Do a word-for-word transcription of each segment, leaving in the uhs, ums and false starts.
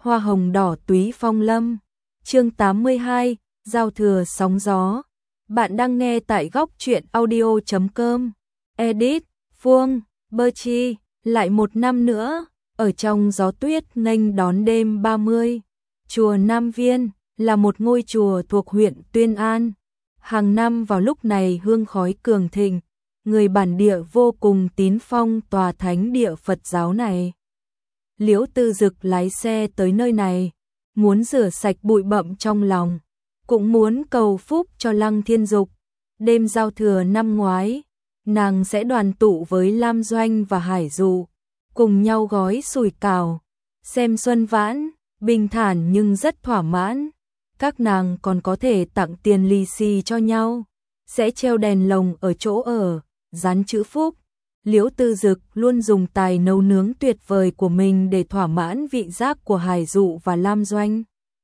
hoa hồng đỏ túy phong lâm. Chương tám mươi hai, giao thừa sóng gió. Bạn đang nghe tại góc truyện audio chấm com. Edit, Phương, Bơ Chi, lại một năm nữa, ở trong gió tuyết nghênh đón đêm ba mươi. Chùa Nam Viên là một ngôi chùa thuộc huyện Tuyên An. Hàng năm vào lúc này hương khói cường thịnh, người bản địa vô cùng tín phong tòa thánh địa Phật giáo này. Liễu Tư Dực lái xe tới nơi này, muốn rửa sạch bụi bặm trong lòng, cũng muốn cầu phúc cho Lăng Thiên Dục. Đêm giao thừa năm ngoái, nàng sẽ đoàn tụ với Lam Doanh và Hải Dụ, cùng nhau gói sủi cảo, xem xuân vãn, bình thản nhưng rất thỏa mãn. Các nàng còn có thể tặng tiền lì xì cho nhau, sẽ treo đèn lồng ở chỗ ở, dán chữ phúc. Liễu Tư Dực luôn dùng tài nấu nướng tuyệt vời của mình để thỏa mãn vị giác của Hải Dụ và Lam Doanh.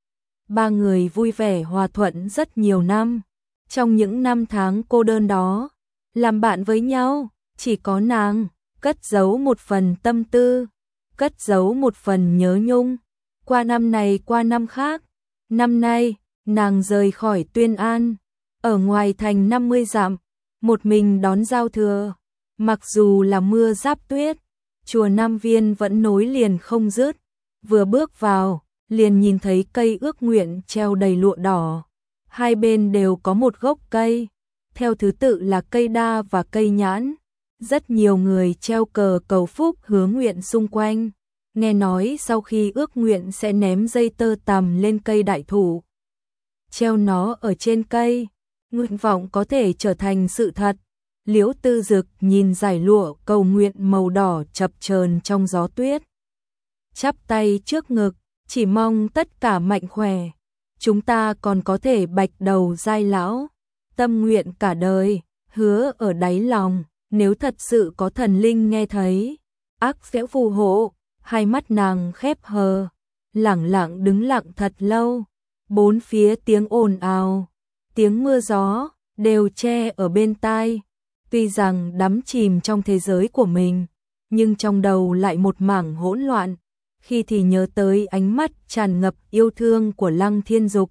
Ba người vui vẻ hòa thuận rất nhiều năm. Trong những năm tháng cô đơn đó, làm bạn với nhau, chỉ có nàng cất giấu một phần tâm tư, cất giấu một phần nhớ nhung. Qua năm này qua năm khác, năm nay nàng rời khỏi Tuyên An, ở ngoài thành năm mươi dặm, một mình đón giao thừa. Mặc dù là mưa giáp tuyết, chùa Nam Viên vẫn nối liền không dứt. Vừa bước vào, liền nhìn thấy cây ước nguyện treo đầy lụa đỏ. Hai bên đều có một gốc cây, theo thứ tự là cây đa và cây nhãn. Rất nhiều người treo cờ cầu phúc hứa nguyện xung quanh. Nghe nói sau khi ước nguyện sẽ ném dây tơ tằm lên cây đại thụ, treo nó ở trên cây, nguyện vọng có thể trở thành sự thật. Liễu Tư Dực nhìn dải lụa cầu nguyện màu đỏ chập chờn trong gió tuyết, chắp tay trước ngực, chỉ mong tất cả mạnh khỏe. Chúng ta còn có thể bạch đầu giai lão, tâm nguyện cả đời, hứa ở đáy lòng, nếu thật sự có thần linh nghe thấy, ác sẽ phù hộ. Hai mắt nàng khép hờ, lẳng lặng đứng lặng thật lâu. Bốn phía tiếng ồn ào, tiếng mưa gió đều che ở bên tai. Tuy rằng đắm chìm trong thế giới của mình, nhưng trong đầu lại một mảng hỗn loạn. Khi thì nhớ tới ánh mắt tràn ngập yêu thương của Lăng Thiên Dục,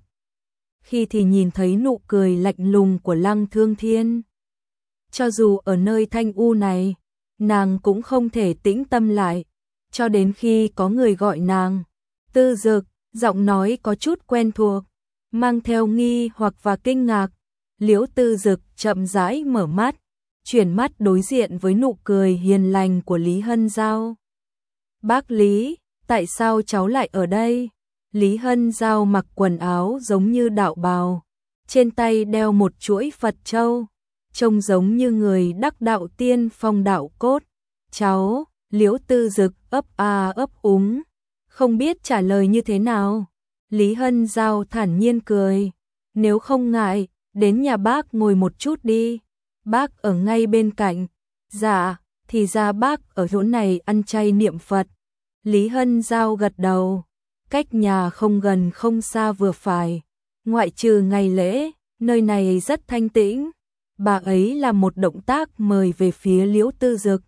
khi thì nhìn thấy nụ cười lạnh lùng của Lăng Thương Thiên. Cho dù ở nơi thanh u này, nàng cũng không thể tĩnh tâm lại, cho đến khi có người gọi nàng. Tư Dực, giọng nói có chút quen thuộc, mang theo nghi hoặc và kinh ngạc. Liễu Tư Dực chậm rãi mở mắt, chuyển mắt đối diện với nụ cười hiền lành của Lý Hân Giao. Bác Lý, tại sao cháu lại ở đây? Lý Hân Giao mặc quần áo giống như đạo bào, trên tay đeo một chuỗi Phật châu, trông giống như người đắc đạo tiên phong đạo cốt. Cháu, Liễu Tư Dực ấp a ấp úng, không biết trả lời như thế nào. Lý Hân Giao thản nhiên cười, nếu không ngại, đến nhà bác ngồi một chút đi. Bác ở ngay bên cạnh. Dạ, thì ra bác ở chỗ này ăn chay niệm Phật. Lý Hân Giao gật đầu, cách nhà không gần không xa vừa phải. Ngoại trừ ngày lễ, nơi này rất thanh tĩnh. Bà ấy làm một động tác mời về phía Liễu Tư Dực.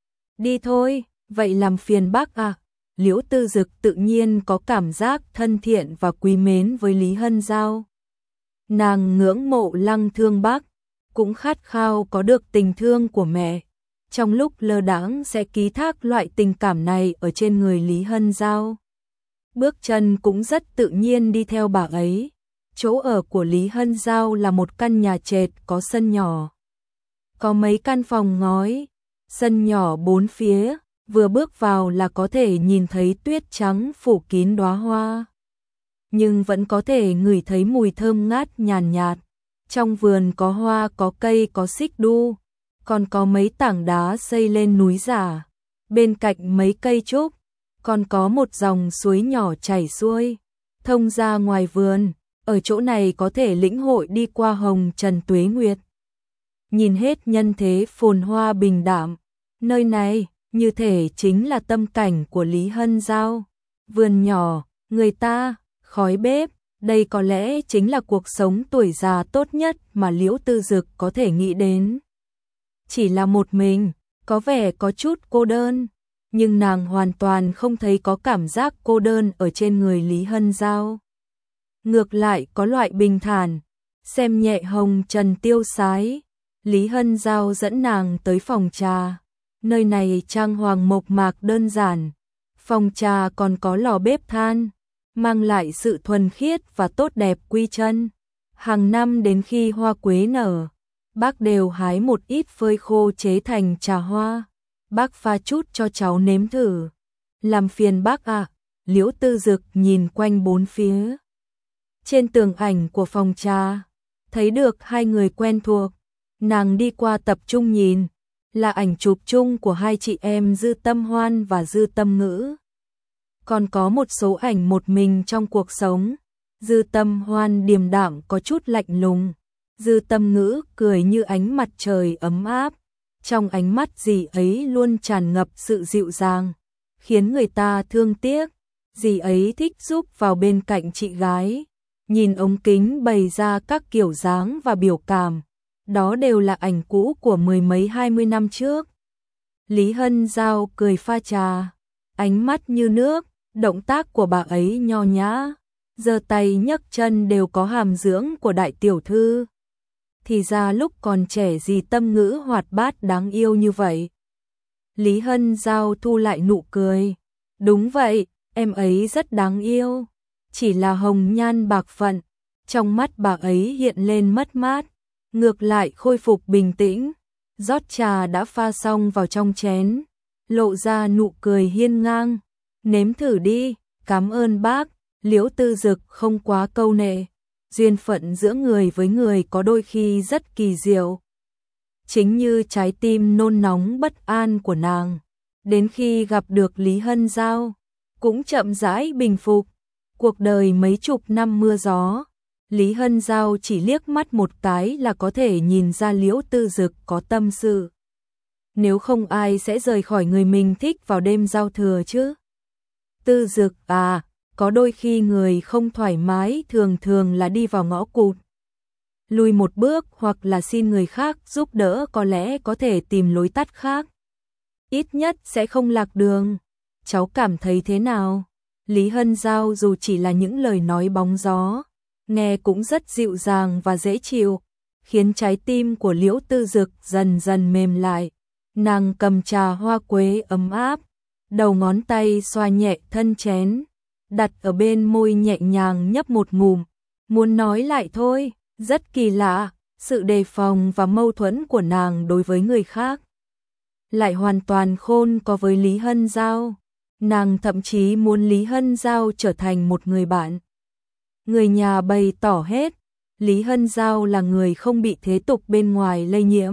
Đi thôi, vậy làm phiền bác à. Liễu Tư Dực tự nhiên có cảm giác thân thiện và quý mến với Lý Hân Giao. Nàng ngưỡng mộ Lăng Thương Bắc, cũng khát khao có được tình thương của mẹ. Trong lúc lơ đãng sẽ ký thác loại tình cảm này ở trên người Lý Hân Giao. Bước chân cũng rất tự nhiên đi theo bà ấy. Chỗ ở của Lý Hân Giao là một căn nhà trệt có sân nhỏ, có mấy căn phòng ngói, sân nhỏ bốn phía, vừa bước vào là có thể nhìn thấy tuyết trắng phủ kín đóa hoa, nhưng vẫn có thể ngửi thấy mùi thơm ngát nhàn nhạt. Trong vườn có hoa, có cây, có xích đu, còn có mấy tảng đá xây lên núi giả. Bên cạnh mấy cây trúc, còn có một dòng suối nhỏ chảy xuôi, thông ra ngoài vườn. Ở chỗ này có thể lĩnh hội đi qua hồng trần tuế nguyệt, nhìn hết nhân thế phồn hoa bình đạm. Nơi này như thể chính là tâm cảnh của Lý Hân Giao. Vườn nhỏ, người ta, khói bếp, đây có lẽ chính là cuộc sống tuổi già tốt nhất mà Liễu Tư Dực có thể nghĩ đến. Chỉ là một mình, có vẻ có chút cô đơn. nhưng nàng hoàn toàn không thấy có cảm giác cô đơn ở trên người Lý Hân Giao. Ngược lại có loại bình thản, xem nhẹ hồng trần tiêu sái. Lý Hân Giao dẫn nàng tới phòng trà, nơi này trang hoàng mộc mạc đơn giản, phòng trà còn có lò bếp than, mang lại sự thuần khiết và tốt đẹp quy chân. Hàng năm đến khi hoa quế nở, bác đều hái một ít phơi khô chế thành trà hoa, bác pha chút cho cháu nếm thử. Làm phiền bác ạ. À. Liễu Tư Dực nhìn quanh bốn phía. Trên tường ảnh của phòng trà, thấy được hai người quen thuộc, nàng đi qua tập trung nhìn, là ảnh chụp chung của hai chị em Dư Tâm Hoan và Dư Tâm Ngữ. Còn có một số ảnh một mình trong cuộc sống, Dư Tâm Hoan điềm đạm có chút lạnh lùng, Dư Tâm Ngữ cười như ánh mặt trời ấm áp, trong ánh mắt dì ấy luôn tràn ngập sự dịu dàng, khiến người ta thương tiếc. Dì ấy thích giúp vào bên cạnh chị gái, nhìn ống kính bày ra các kiểu dáng và biểu cảm, đó đều là ảnh cũ của mười mấy hai mươi năm trước. Lý Hân Giao cười pha trà, ánh mắt như nước, động tác của bà ấy nho nhã, giơ tay nhấc chân đều có hàm dưỡng của đại tiểu thư. Thì ra lúc còn trẻ dì Tâm Ngữ hoạt bát đáng yêu như vậy. Lý Hân Giao thu lại nụ cười, đúng vậy, em ấy rất đáng yêu, chỉ là hồng nhan bạc phận, trong mắt bà ấy hiện lên mất mát, ngược lại khôi phục bình tĩnh, rót trà đã pha xong vào trong chén, lộ ra nụ cười hiên ngang, nếm thử đi, cảm ơn bác. Liễu Tư Dực không quá câu nệ, duyên phận giữa người với người có đôi khi rất kỳ diệu. Chính như trái tim nôn nóng bất an của nàng, đến khi gặp được Lý Hân Giao, cũng chậm rãi bình phục. Cuộc đời mấy chục năm mưa gió, Lý Hân Giao chỉ liếc mắt một cái là có thể nhìn ra Liễu Tư Dực có tâm sự. Nếu không ai sẽ rời khỏi người mình thích vào đêm giao thừa chứ. Tư Dực à, có đôi khi người không thoải mái thường thường là đi vào ngõ cụt. Lùi một bước hoặc là xin người khác giúp đỡ có lẽ có thể tìm lối tắt khác. Ít nhất sẽ không lạc đường. Cháu cảm thấy thế nào? Lý Hân Giao dù chỉ là những lời nói bóng gió, nghe cũng rất dịu dàng và dễ chịu, khiến trái tim của Liễu Tư Dực dần dần mềm lại. Nàng cầm trà hoa quế ấm áp, đầu ngón tay xoa nhẹ thân chén, đặt ở bên môi nhẹ nhàng nhấp một ngụm, muốn nói lại thôi, rất kỳ lạ, sự đề phòng và mâu thuẫn của nàng đối với người khác lại hoàn toàn khôn có với Lý Hân Giao. Nàng thậm chí muốn Lý Hân Giao trở thành một người bạn. Người nhà bày tỏ hết, Lý Hân Giao là người không bị thế tục bên ngoài lây nhiễm.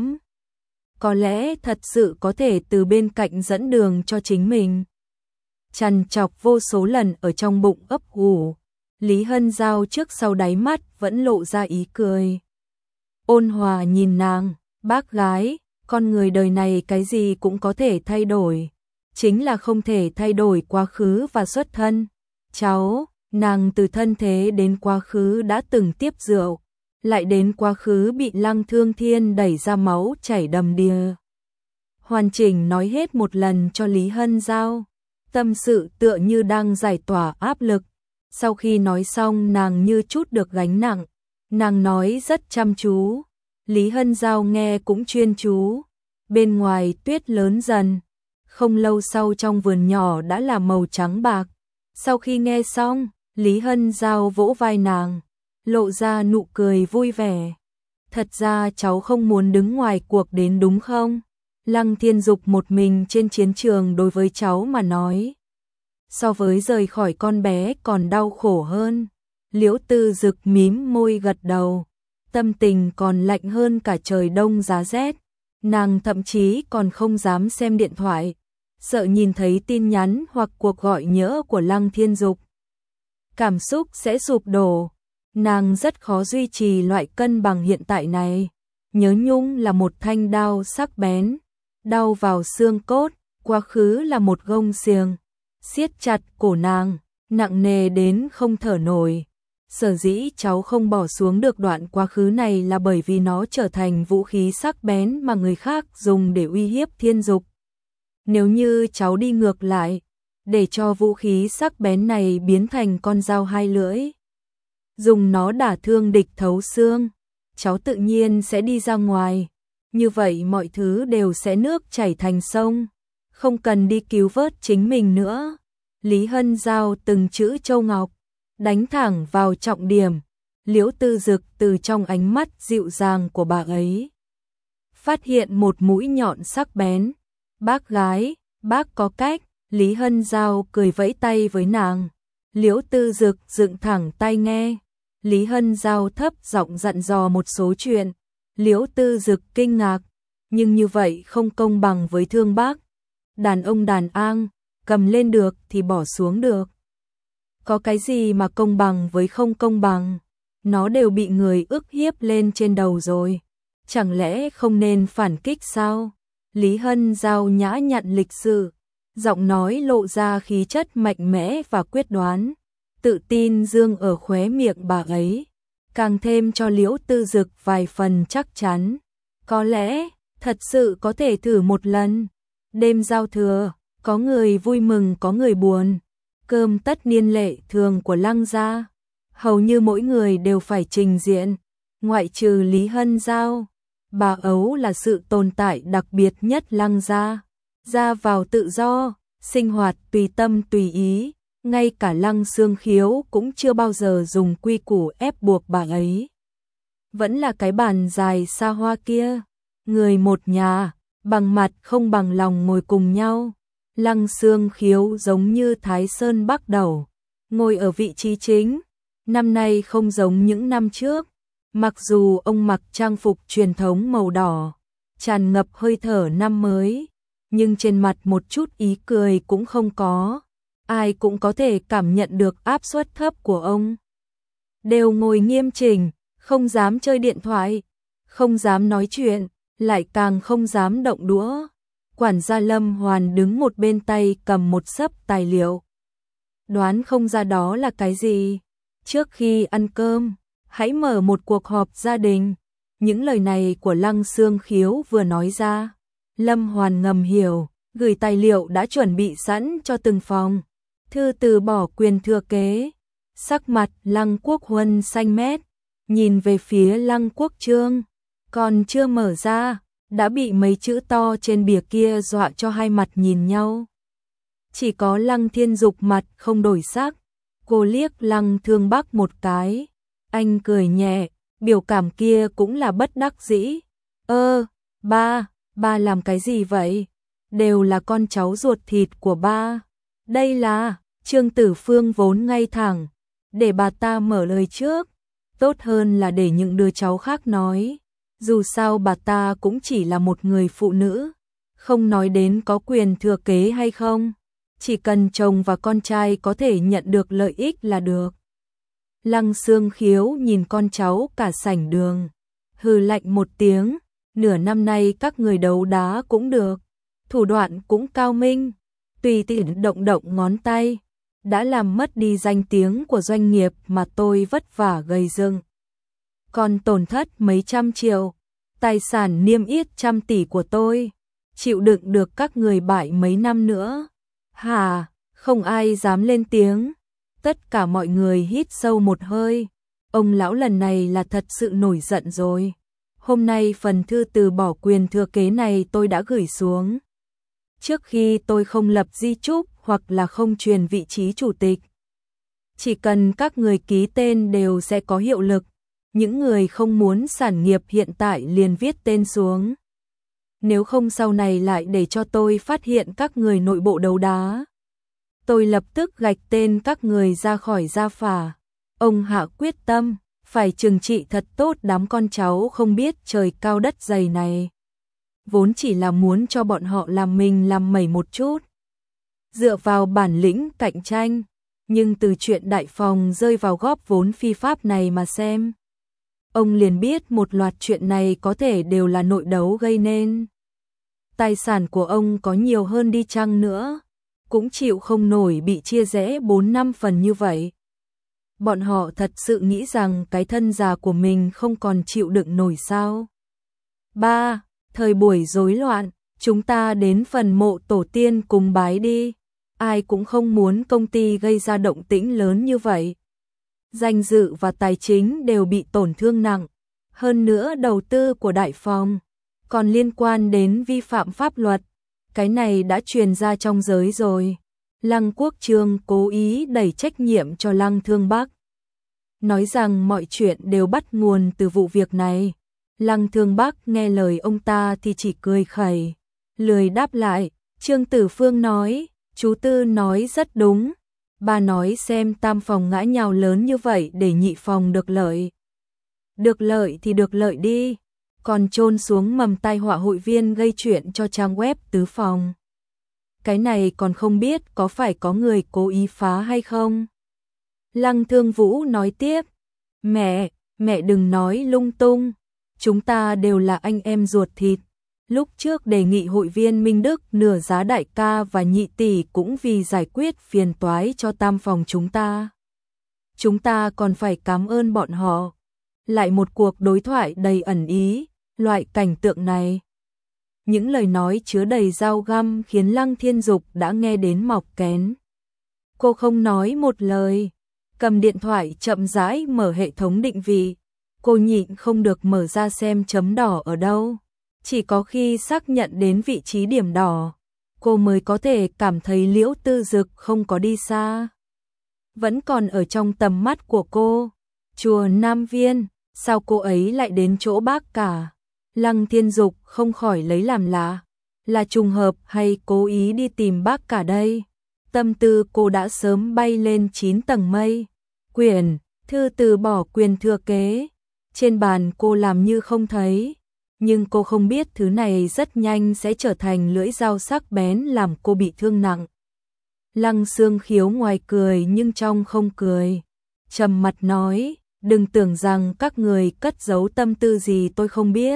Có lẽ thật sự có thể từ bên cạnh dẫn đường cho chính mình. Trằn trọc vô số lần ở trong bụng ấp ủ, Lý Hân Giao trước sau đáy mắt vẫn lộ ra ý cười. Ôn hòa nhìn nàng, bác gái, con người đời này cái gì cũng có thể thay đổi, chính là không thể thay đổi quá khứ và xuất thân. Cháu, nàng từ thân thế đến quá khứ đã từng tiếp rượu, lại đến quá khứ bị Lăng Thương Thiên đẩy ra máu chảy đầm đìa. Hoàn chỉnh nói hết một lần cho Lý Hân Giao, tâm sự tựa như đang giải tỏa áp lực. Sau khi nói xong nàng như chút được gánh nặng, nàng nói rất chăm chú, Lý Hân Giao nghe cũng chuyên chú. Bên ngoài tuyết lớn dần, không lâu sau trong vườn nhỏ đã là màu trắng bạc. Sau khi nghe xong, Lý Hân Giao vỗ vai nàng, lộ ra nụ cười vui vẻ. Thật ra cháu không muốn đứng ngoài cuộc đến đúng không? Lăng Thiên Dục một mình trên chiến trường đối với cháu mà nói, so với rời khỏi con bé còn đau khổ hơn. Liễu Tư Dực mím môi gật đầu, tâm tình còn lạnh hơn cả trời đông giá rét. Nàng thậm chí còn không dám xem điện thoại, sợ nhìn thấy tin nhắn hoặc cuộc gọi nhỡ của Lăng Thiên Dục. Cảm xúc sẽ sụp đổ, nàng rất khó duy trì loại cân bằng hiện tại này. Nhớ nhung là một thanh đao sắc bén, đau vào xương cốt, quá khứ là một gông xiềng, siết chặt cổ nàng, nặng nề đến không thở nổi. Sở dĩ cháu không bỏ xuống được đoạn quá khứ này là bởi vì nó trở thành vũ khí sắc bén mà người khác dùng để uy hiếp Thiên Dục. Nếu như cháu đi ngược lại, để cho vũ khí sắc bén này biến thành con dao hai lưỡi, dùng nó đả thương địch thấu xương, cháu tự nhiên sẽ đi ra ngoài. Như vậy mọi thứ đều sẽ nước chảy thành sông, không cần đi cứu vớt chính mình nữa. Lý Hân Giao từng chữ châu ngọc, đánh thẳng vào trọng điểm. Liễu Tư Dực từ trong ánh mắt dịu dàng của bà ấy phát hiện một mũi nhọn sắc bén. Bác gái, bác có cách. Lý Hân Giao cười vẫy tay với nàng. Liễu Tư Dực dựng thẳng tai nghe. Lý Hân Giao thấp giọng dặn dò một số chuyện. Liễu Tư Dực kinh ngạc, nhưng như vậy không công bằng với Thương Bác. Đàn ông đàn an, cầm lên được thì bỏ xuống được. Có cái gì mà công bằng với không công bằng? Nó đều bị người ức hiếp lên trên đầu rồi. Chẳng lẽ không nên phản kích sao? Lý Hân Giao nhã nhặn lịch sự, giọng nói lộ ra khí chất mạnh mẽ và quyết đoán. Tự tin dương ở khóe miệng bà ấy, càng thêm cho Liễu Tư Dực vài phần chắc chắn. Có lẽ, thật sự có thể thử một lần. Đêm giao thừa, có người vui mừng có người buồn. Cơm tất niên lệ thường của Lăng gia, hầu như mỗi người đều phải trình diện, ngoại trừ Lý Hân Giao. Bà ấu là sự tồn tại đặc biệt nhất Lăng gia, ra vào tự do, sinh hoạt tùy tâm tùy ý, ngay cả Lăng Xương Khiếu cũng chưa bao giờ dùng quy củ ép buộc bà ấy. Vẫn là cái bàn dài xa hoa kia, người một nhà, bằng mặt không bằng lòng ngồi cùng nhau. Lăng Xương Khiếu giống như Thái Sơn Bắc Đầu, ngồi ở vị trí chính. Năm nay không giống những năm trước, mặc dù ông mặc trang phục truyền thống màu đỏ, tràn ngập hơi thở năm mới, nhưng trên mặt một chút ý cười cũng không có. Ai cũng có thể cảm nhận được áp suất thấp của ông. Đều ngồi nghiêm chỉnh, không dám chơi điện thoại, không dám nói chuyện, lại càng không dám động đũa. Quản gia Lâm Hoàn đứng một bên tay cầm một xấp tài liệu. Đoán không ra đó là cái gì. Trước khi ăn cơm, hãy mở một cuộc họp gia đình. Những lời này của Lăng Xương Khiếu vừa nói ra, Lâm Hoàn ngầm hiểu, gửi tài liệu đã chuẩn bị sẵn cho từng phòng. Thư từ bỏ quyền thừa kế. Sắc mặt Lăng Quốc Huân xanh mét, nhìn về phía Lăng Quốc Trương, còn chưa mở ra, đã bị mấy chữ to trên bìa kia dọa cho hai mặt nhìn nhau. Chỉ có Lăng Thiên Dục mặt không đổi sắc, cô liếc Lăng Thương Bắc một cái, anh cười nhẹ, biểu cảm kia cũng là bất đắc dĩ. Ơ, ba, ba làm cái gì vậy? Đều là con cháu ruột thịt của ba. Đây là, Trương Tử Phương vốn ngay thẳng, để bà ta mở lời trước, tốt hơn là để những đứa cháu khác nói. Dù sao bà ta cũng chỉ là một người phụ nữ, không nói đến có quyền thừa kế hay không, chỉ cần chồng và con trai có thể nhận được lợi ích là được. Lăng Xương Khiếu nhìn con cháu cả sảnh đường, hừ lạnh một tiếng, nửa năm nay các người đấu đá cũng được, thủ đoạn cũng cao minh, tùy tiện động động ngón tay, đã làm mất đi danh tiếng của doanh nghiệp mà tôi vất vả gây dựng. Còn tổn thất mấy trăm triệu, tài sản niêm yết trăm tỷ của tôi, chịu đựng được các người bại mấy năm nữa. Hà, không ai dám lên tiếng, tất cả mọi người hít sâu một hơi, ông lão lần này là thật sự nổi giận rồi. Hôm nay phần thư từ bỏ quyền thừa kế này tôi đã gửi xuống. Trước khi tôi không lập di chúc hoặc là không truyền vị trí chủ tịch, chỉ cần các người ký tên đều sẽ có hiệu lực. Những người không muốn sản nghiệp hiện tại liền viết tên xuống. Nếu không sau này lại để cho tôi phát hiện các người nội bộ đấu đá, tôi lập tức gạch tên các người ra khỏi gia phả. Ông Hạ quyết tâm, phải trừng trị thật tốt đám con cháu không biết trời cao đất dày này. Vốn chỉ là muốn cho bọn họ làm mình làm mẩy một chút, dựa vào bản lĩnh cạnh tranh, nhưng từ chuyện đại phòng rơi vào góp vốn phi pháp này mà xem, ông liền biết một loạt chuyện này có thể đều là nội đấu gây nên. Tài sản của ông có nhiều hơn đi chăng nữa, cũng chịu không nổi bị chia rẽ bốn năm phần như vậy. Bọn họ thật sự nghĩ rằng cái thân già của mình không còn chịu đựng nổi sao? Ba, thời buổi rối loạn, chúng ta đến phần mộ tổ tiên cùng bái đi. Ai cũng không muốn công ty gây ra động tĩnh lớn như vậy. Danh dự và tài chính đều bị tổn thương nặng. Hơn nữa đầu tư của đại phòng còn liên quan đến vi phạm pháp luật. Cái này đã truyền ra trong giới rồi. Lăng Quốc Trương cố ý đẩy trách nhiệm cho Lăng Thương Bắc, nói rằng mọi chuyện đều bắt nguồn từ vụ việc này. Lăng Thương Bắc nghe lời ông ta thì chỉ cười khẩy, lười đáp lại. Trương Tử Phương nói, chú Tư nói rất đúng. Bà nói xem tam phòng ngã nhào lớn như vậy để nhị phòng được lợi. Được lợi thì được lợi đi, còn chôn xuống mầm tai họa hội viên gây chuyện cho trang web tứ phòng. Cái này còn không biết có phải có người cố ý phá hay không. Lăng Thương Vũ nói tiếp, mẹ, mẹ đừng nói lung tung, chúng ta đều là anh em ruột thịt. Lúc trước đề nghị hội viên Minh Đức nửa giá đại ca và nhị tỷ cũng vì giải quyết phiền toái cho tam phòng chúng ta. Chúng ta còn phải cảm ơn bọn họ. Lại một cuộc đối thoại đầy ẩn ý, loại cảnh tượng này. Những lời nói chứa đầy dao găm khiến Lăng Thiên Dục đã nghe đến mọc kén. Cô không nói một lời, cầm điện thoại chậm rãi mở hệ thống định vị. Cô nhịn không được mở ra xem chấm đỏ ở đâu. Chỉ có khi xác nhận đến vị trí điểm đỏ, cô mới có thể cảm thấy Liễu Tư Dực không có đi xa. Vẫn còn ở trong tầm mắt của cô. Chùa Nam Viên, sao cô ấy lại đến chỗ bác cả? Lăng Thiên Dục không khỏi lấy làm lạ. Là trùng hợp hay cố ý đi tìm bác cả đây? Tâm tư cô đã sớm bay lên chín tầng mây. Quyển, thư từ bỏ quyền thừa kế. Trên bàn cô làm như không thấy. Nhưng cô không biết thứ này rất nhanh sẽ trở thành lưỡi dao sắc bén làm cô bị thương nặng. Lăng Xương Khiếu ngoài cười nhưng trong không cười. Trầm mặt nói, đừng tưởng rằng các người cất giấu tâm tư gì tôi không biết.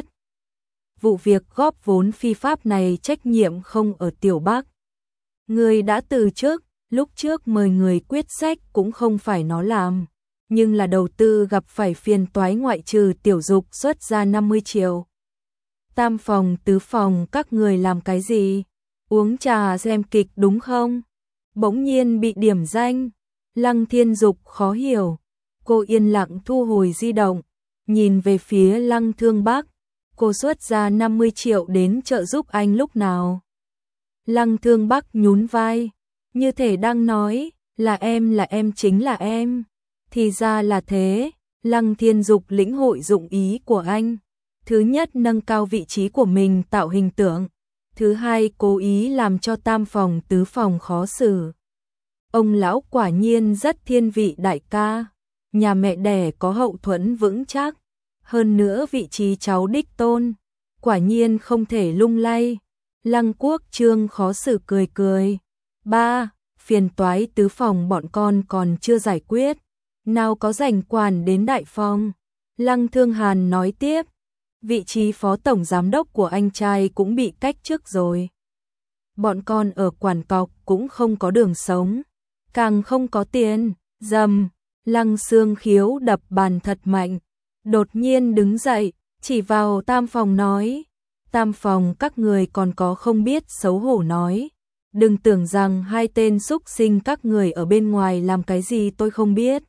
Vụ việc góp vốn phi pháp này trách nhiệm không ở Tiểu Bắc. Người đã từ chức, lúc trước mời người quyết sách cũng không phải nó làm. Nhưng là đầu tư gặp phải phiền toái ngoại trừ Tiểu Dục xuất ra năm mươi triệu. Tam phòng tứ phòng các người làm cái gì? Uống trà xem kịch đúng không? Bỗng nhiên bị điểm danh. Lăng Thiên Dục khó hiểu. Cô yên lặng thu hồi di động, nhìn về phía Lăng Thương Bắc. Cô xuất ra năm mươi triệu đến trợ giúp anh lúc nào? Lăng Thương Bắc nhún vai, như thể đang nói, là em là em chính là em. Thì ra là thế. Lăng Thiên Dục lĩnh hội dụng ý của anh. Thứ nhất, nâng cao vị trí của mình tạo hình tượng. Thứ hai, cố ý làm cho tam phòng tứ phòng khó xử. Ông lão quả nhiên rất thiên vị đại ca. Nhà mẹ đẻ có hậu thuẫn vững chắc. Hơn nữa vị trí cháu đích tôn, quả nhiên không thể lung lay. Lăng Quốc Trương khó xử cười cười. Ba, phiền toái tứ phòng bọn con còn chưa giải quyết. Nào có rảnh quản đến đại phòng. Lăng Thương Hàn nói tiếp. Vị trí phó tổng giám đốc của anh trai cũng bị cách chức rồi. Bọn con ở quản cọc cũng không có đường sống. Càng không có tiền. Dầm. Lăng Xương Khiếu đập bàn thật mạnh. Đột nhiên đứng dậy, chỉ vào tam phòng nói. Tam phòng các người còn có không biết xấu hổ nói. Đừng tưởng rằng hai tên xúc sinh các người ở bên ngoài làm cái gì tôi không biết.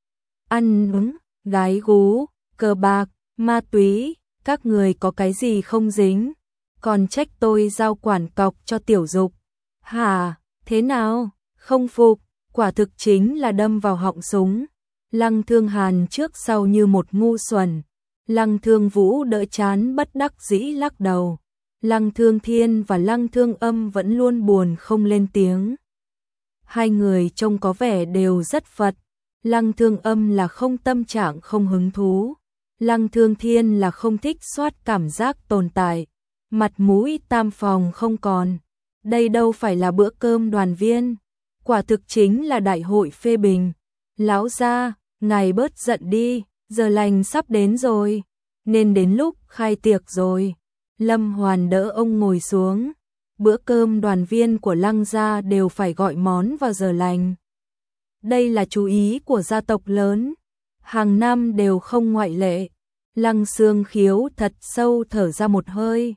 Ăn uống, gái gú, cờ bạc, ma túy, các người có cái gì không dính. Còn trách tôi giao quản cọc cho Tiểu Dục. Hả, thế nào, không phục, quả thực chính là đâm vào họng súng. Lăng Thương Hàn trước sau như một ngu xuẩn. Lăng Thương Vũ đỡ chán bất đắc dĩ lắc đầu. Lăng Thương Thiên và Lăng Thương Âm vẫn luôn buồn không lên tiếng. Hai người trông có vẻ đều rất phật. Lăng Thương Âm là không tâm trạng không hứng thú. Lăng Thương Thiên là không thích soát cảm giác tồn tại. Mặt mũi tam phòng không còn. Đây đâu phải là bữa cơm đoàn viên. Quả thực chính là đại hội phê bình. Lão gia, ngài bớt giận đi, giờ lành sắp đến rồi, nên đến lúc khai tiệc rồi. Lâm Hoàn đỡ ông ngồi xuống. Bữa cơm đoàn viên của Lăng gia đều phải gọi món vào giờ lành. Đây là chú ý của gia tộc lớn, hàng năm đều không ngoại lệ. Lăng Xương Khiếu thật sâu thở ra một hơi.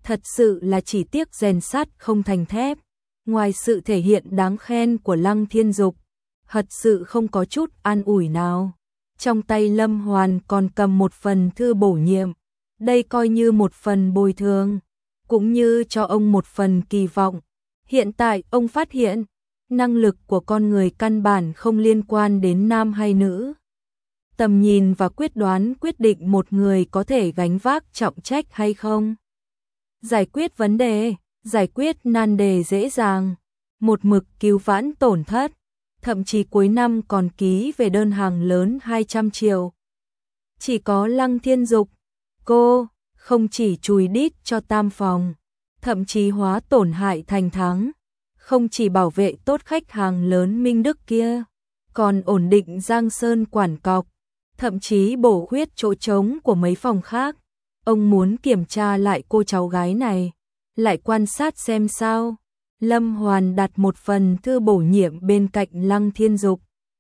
thật sự là chỉ tiếc rèn sắt không thành thép. Ngoài sự thể hiện đáng khen của Lăng Thiên Dục, thật sự không có chút an ủi nào. Trong tay Lâm Hoàn còn cầm một phần thư bổ nhiệm, đây coi như một phần bồi thường, cũng như cho ông một phần kỳ vọng. Hiện tại ông phát hiện, năng lực của con người căn bản không liên quan đến nam hay nữ. Tầm nhìn và quyết đoán quyết định một người có thể gánh vác trọng trách hay không. Giải quyết vấn đề, giải quyết nan đề dễ dàng, một mực cứu vãn tổn thất, thậm chí cuối năm còn ký về đơn hàng lớn hai trăm triệu. Chỉ có Lăng Thiên Dục, cô không chỉ chùi đít cho Tam Phòng, thậm chí hóa tổn hại thành thắng, không chỉ bảo vệ tốt khách hàng lớn Minh Đức kia, còn ổn định Giang Sơn quản cọc, thậm chí bổ khuyết chỗ trống của mấy phòng khác. Ông muốn kiểm tra lại cô cháu gái này, lại quan sát xem sao. Lâm Hoàn đặt một phần thư bổ nhiệm bên cạnh Lăng Thiên Dục.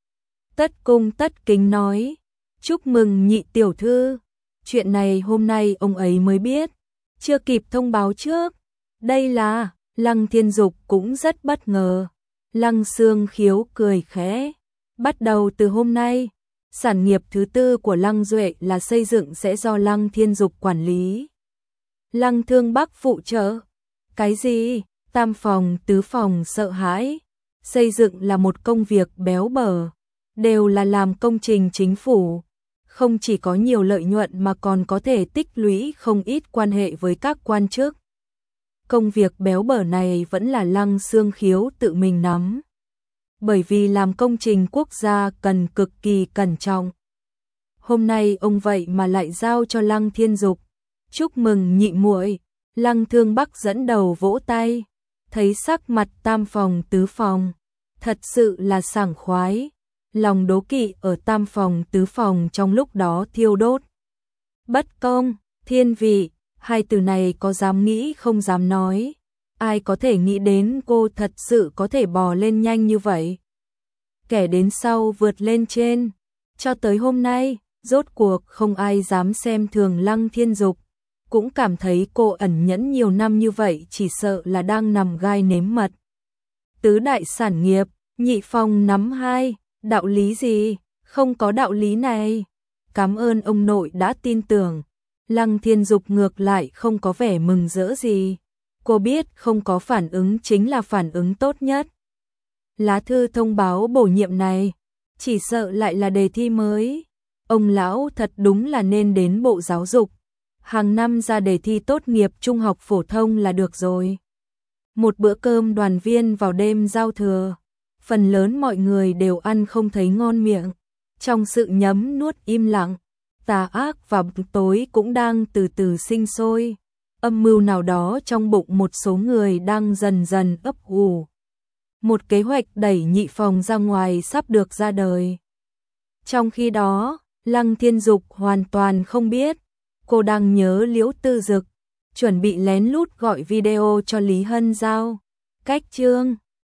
Tất cung tất kính nói, chúc mừng nhị tiểu thư. Chuyện này hôm nay ông ấy mới biết, chưa kịp thông báo trước. Đây là, Lăng Thiên Dục cũng rất bất ngờ. Lăng Xương Khiếu cười khẽ, bắt đầu từ hôm nay, sản nghiệp thứ tư của Lăng Duệ là xây dựng sẽ do Lăng Thiên Dục quản lý. Lăng Thương Bắc phụ trợ. Cái gì? Tam phòng, tứ phòng sợ hãi. Xây dựng là một công việc béo bở, đều là làm công trình chính phủ, không chỉ có nhiều lợi nhuận mà còn có thể tích lũy không ít quan hệ với các quan chức. Công việc béo bở này vẫn là Lăng Xương Khiếu tự mình nắm, bởi vì làm công trình quốc gia cần cực kỳ cẩn trọng. Hôm nay ông vậy mà lại giao cho Lăng Thiên Dục. Chúc mừng nhị muội. Lăng Thương Bắc dẫn đầu vỗ tay, thấy sắc mặt tam phòng tứ phòng, thật sự là sảng khoái. Lòng đố kỵ ở tam phòng tứ phòng trong lúc đó thiêu đốt. Bất công, thiên vị, hai từ này có dám nghĩ không dám nói. Ai có thể nghĩ đến cô thật sự có thể bò lên nhanh như vậy. Kẻ đến sau vượt lên trên. Cho tới hôm nay, rốt cuộc không ai dám xem thường Lăng Thiên Dục. Cũng cảm thấy cô ẩn nhẫn nhiều năm như vậy chỉ sợ là đang nằm gai nếm mật. Tứ đại sản nghiệp, nhị phòng nắm hai, đạo lý gì? Không có đạo lý này. Cảm ơn ông nội đã tin tưởng. Lăng Thiên Dục ngược lại không có vẻ mừng rỡ gì. Cô biết không có phản ứng chính là phản ứng tốt nhất. Lá thư thông báo bổ nhiệm này, chỉ sợ lại là đề thi mới. Ông lão thật đúng là nên đến Bộ Giáo dục. Hàng năm ra đề thi tốt nghiệp trung học phổ thông là được rồi. Một bữa cơm đoàn viên vào đêm giao thừa, phần lớn mọi người đều ăn không thấy ngon miệng. Trong sự nhấm nuốt im lặng, tà ác và bóng tối cũng đang từ từ sinh sôi. Âm mưu nào đó trong bụng một số người đang dần dần ấp ủ. Một kế hoạch đẩy nhị phòng ra ngoài sắp được ra đời. Trong khi đó, Lăng Thiên Dục hoàn toàn không biết. Cô đang nhớ Liễu Tư Dực, chuẩn bị lén lút gọi video cho Lý Hân Giao. Cách chương